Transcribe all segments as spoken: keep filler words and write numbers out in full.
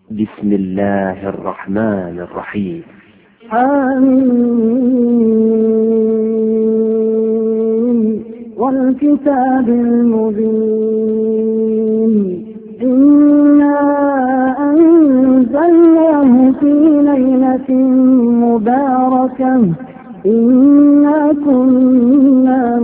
بسم الله الرحمن الرحيم. آمين والكتاب المبين إنا أنزلناه في ليلة مباركة إنا كنا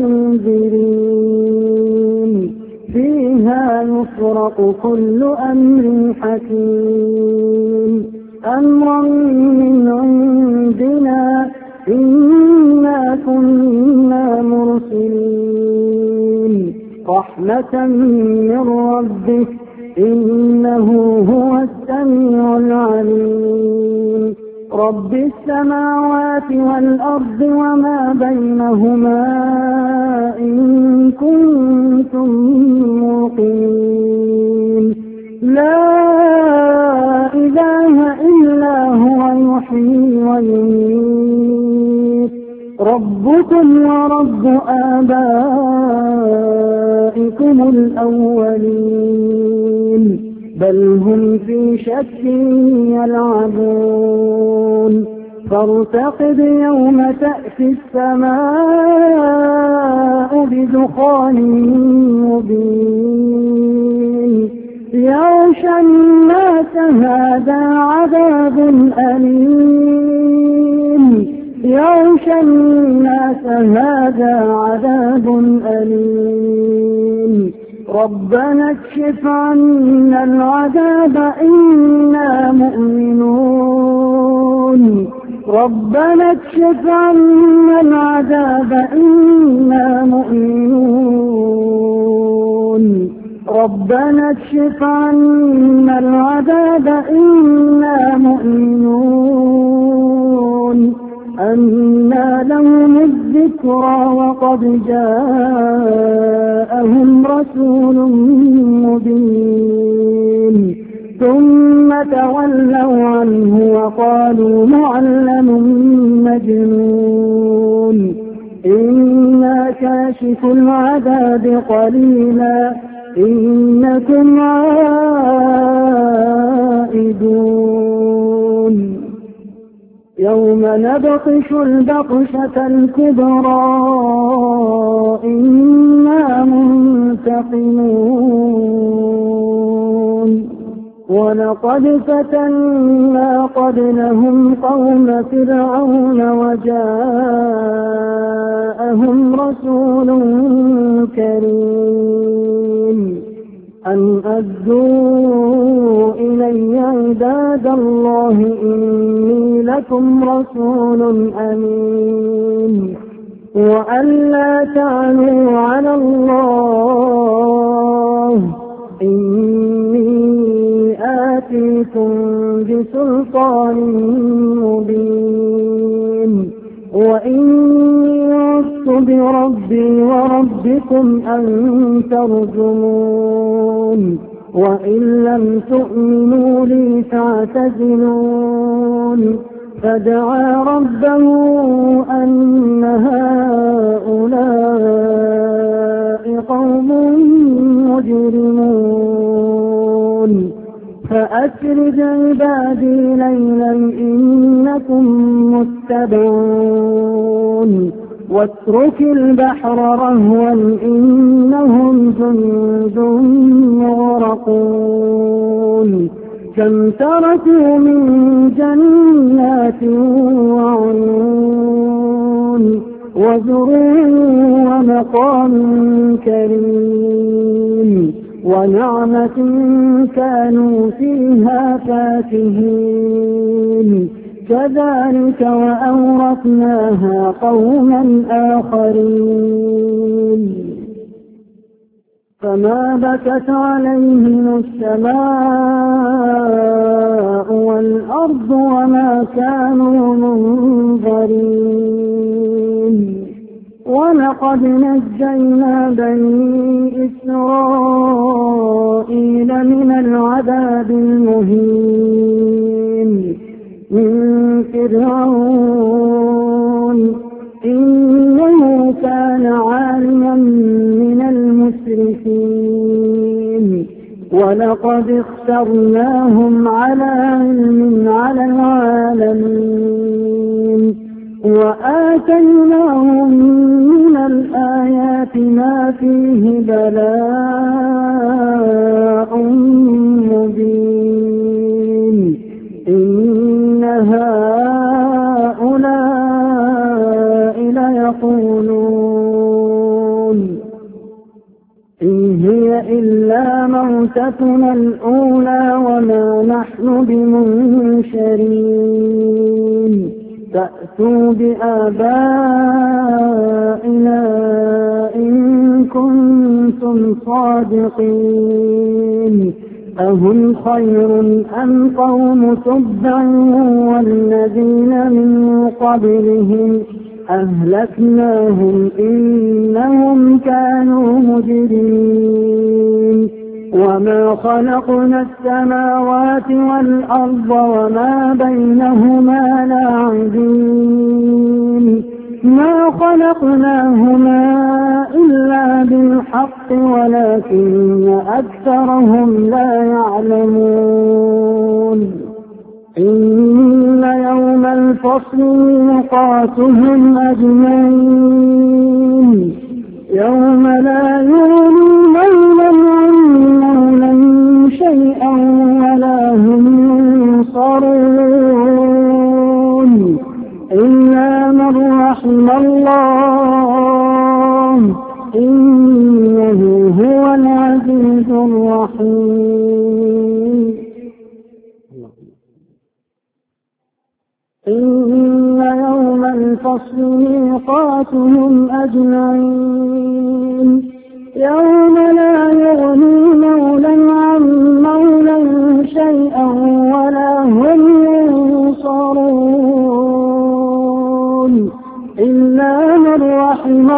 منذرين فيها يفرق كل أمر حكيم أمرا من عندنا إنا كنا مرسلين رحمة من ربك إنه هو السميع العليم رب السماوات والأرض وما بينهما إن كنتم موقنين لا إله إلا هو يحيي ويميت ربكم ورب آبائكم الأولين بل هم في شك يلعبون فارتقب يوم تأتي السماء بدخان مبين يغشى الناس هذا عذاب أليم يغشى الناس هذا عذاب أليم ربنا اكشف عنا العذاب إنا مؤمنون ربنا اكشف عنا العذاب إنا مؤمنون ربنا اكشف عنا العذاب إنا مؤمنون أنى لهم الذكرى وقد جاءهم رسول مبين ثم تولوا عنه وقالوا معلم مجنون إنا كاشف العذاب قليلا إنكم عائدون يوم نبطش البطشة الكبرى إنا منتقمون ولقد فتنا قبلهم قوم فرعون وجاءهم رسول كريم أن أدوا إلي عباد الله إني لكم رسول أمين وأن لا تعلوا على الله إني آتيكم بسلطان مبين وإني عذت بربي وربكم أن ترجمون وإن لم تؤمنوا لي فاعتزلون فدعا ربه أن هؤلاء قوم مجرمون فأسر بعبادي ليلا إنكم متبعون واترك البحر رهوا إنهم جند مغرقون كم تركوا من جنات وعيون وزروع ومقام كريم ونعمة كانوا فيها فاكهين كذلك وأورثناها قوما آخرين فما بكت عليهم السماء والأرض وما كانوا منظرين ولقد نجينا بني إسرائيل من العذاب المهين من فرعون إنه كان عاليا من المسرفين ولقد اخترناهم على علم على العالمين وآتيناهم من الآيات ما فيه بلاء مبين إن هؤلاء ليقولون إن هي إلا موتتنا الأولى وما نحن بمنشرين فأتوا بآبائنا إن كنتم صادقين أهم خير أم قوم تبع والذين من قبلهم أهلكناهم إنهم كانوا مجرمين وما خلقنا السماوات والأرض وما بينهما لاعبين ما خلقناهما إلا بالحق ولكن أكثرهم لا يعلمون إن يوم الفصل ميقاتهم أجمعين يوم لا يغني مولى عن مولى شيئا ولا هم ينصرون إلا من رحم الله إنه هو العزيز الرحيم إن يوم الفصل ميقاتهم أجمعين يوم لا يغني مولى عن مولى شيئا ولا هم ينصرون إلا من رحم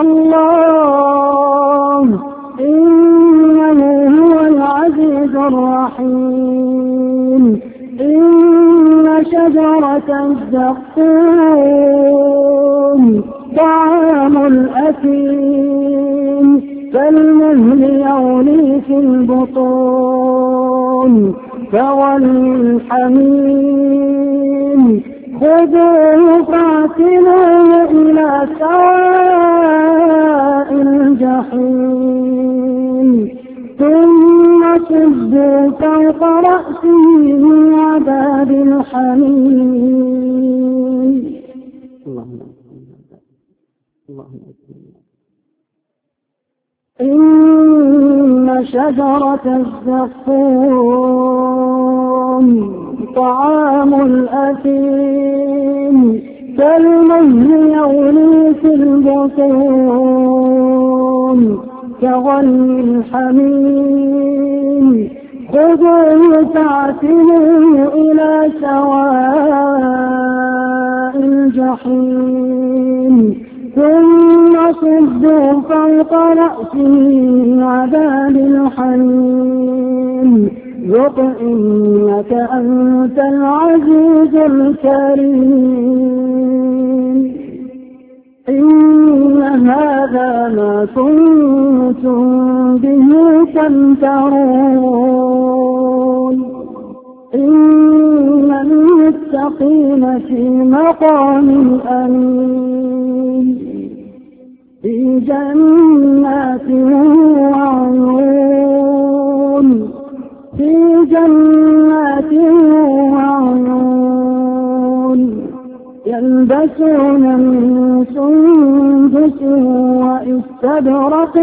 الله إنه هو العزيز الرحيم إن شجرة الزقوم طعام الأثيم كالمهل يغلي في البطون كغلي الحميم خذوه فاعتلوه إلى سواء الجحيم ثم صبوا فوق رأسه من عذاب الحميم إن شجرة الزقوم طعام الأثيم كالمهل يغلي في البطون كغلي الحميم خذوه فاعتلوه إلى سواء الجحيم ثم صبوا فوق رأسه عذاب الحميم ذق إنك أنت العزيز الكريم إن هذا ما كنتم به تمترون إن المتقين في مقام أمين في جنات وعيون في جنات وعيون يلبسون من سندس وإستبرق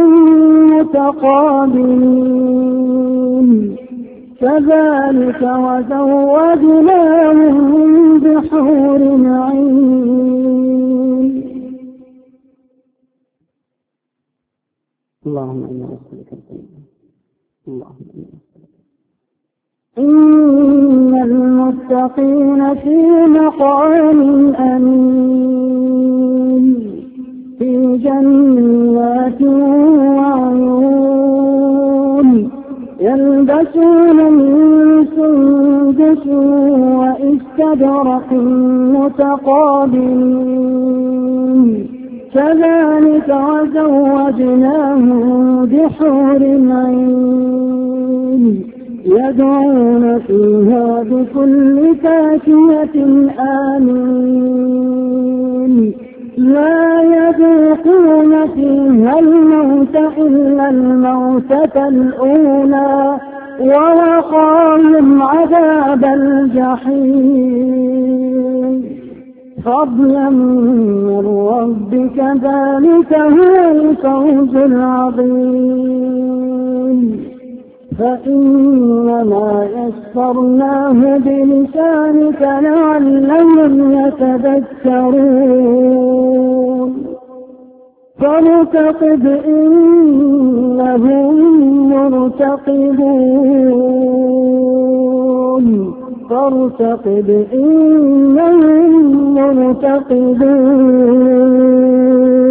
متقابلين كذلك وزوجناهم بحور عين اللهم إنا نسألك الجنة اللهم إنا نسألك إن المتقين في مقام أمين في جنات وعيون يلبسون من سندس وإستبرق متقابلين كذلك وزوجناهم بحور عين يدعون فيها بكل فاكهة آمين لا يذوقون فيها الموت إلا الموتة الأولى ووقاهم عذاب الجحيم فضلا من ربك ذلك هو الفوز العظيم فإنما يسرناه بلسانك لعلهم يتذكرون فارتقب إنهم مرتقبون فارتقب إنهم مرتقبون